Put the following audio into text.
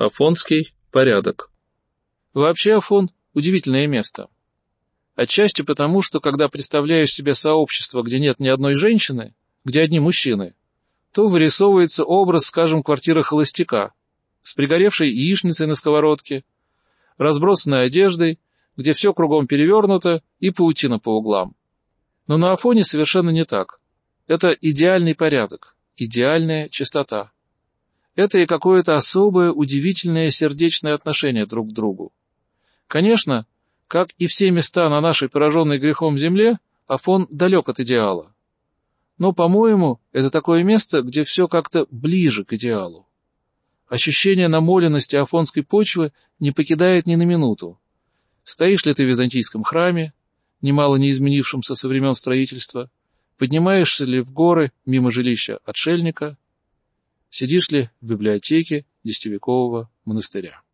Афонский порядок. Вообще Афон – удивительное место. Отчасти потому, что когда представляешь себе сообщество, где нет ни одной женщины, где одни мужчины, то вырисовывается образ, скажем, квартиры холостяка, с пригоревшей яичницей на сковородке, разбросанной одеждой, где все кругом перевернуто и паутина по углам. Но на Афоне совершенно не так. Это идеальный порядок, идеальная чистота. Это и какое-то особое, удивительное сердечное отношение друг к другу. Конечно, как и все места на нашей пораженной грехом земле, Афон далек от идеала. Но, по-моему, это такое место, где все как-то ближе к идеалу. Ощущение намоленности афонской почвы не покидает ни на минуту. Стоишь ли ты в византийском храме, немало не изменившемся со времен строительства, поднимаешься ли в горы мимо жилища отшельника, сидишь ли в библиотеке Десятивекового монастыря.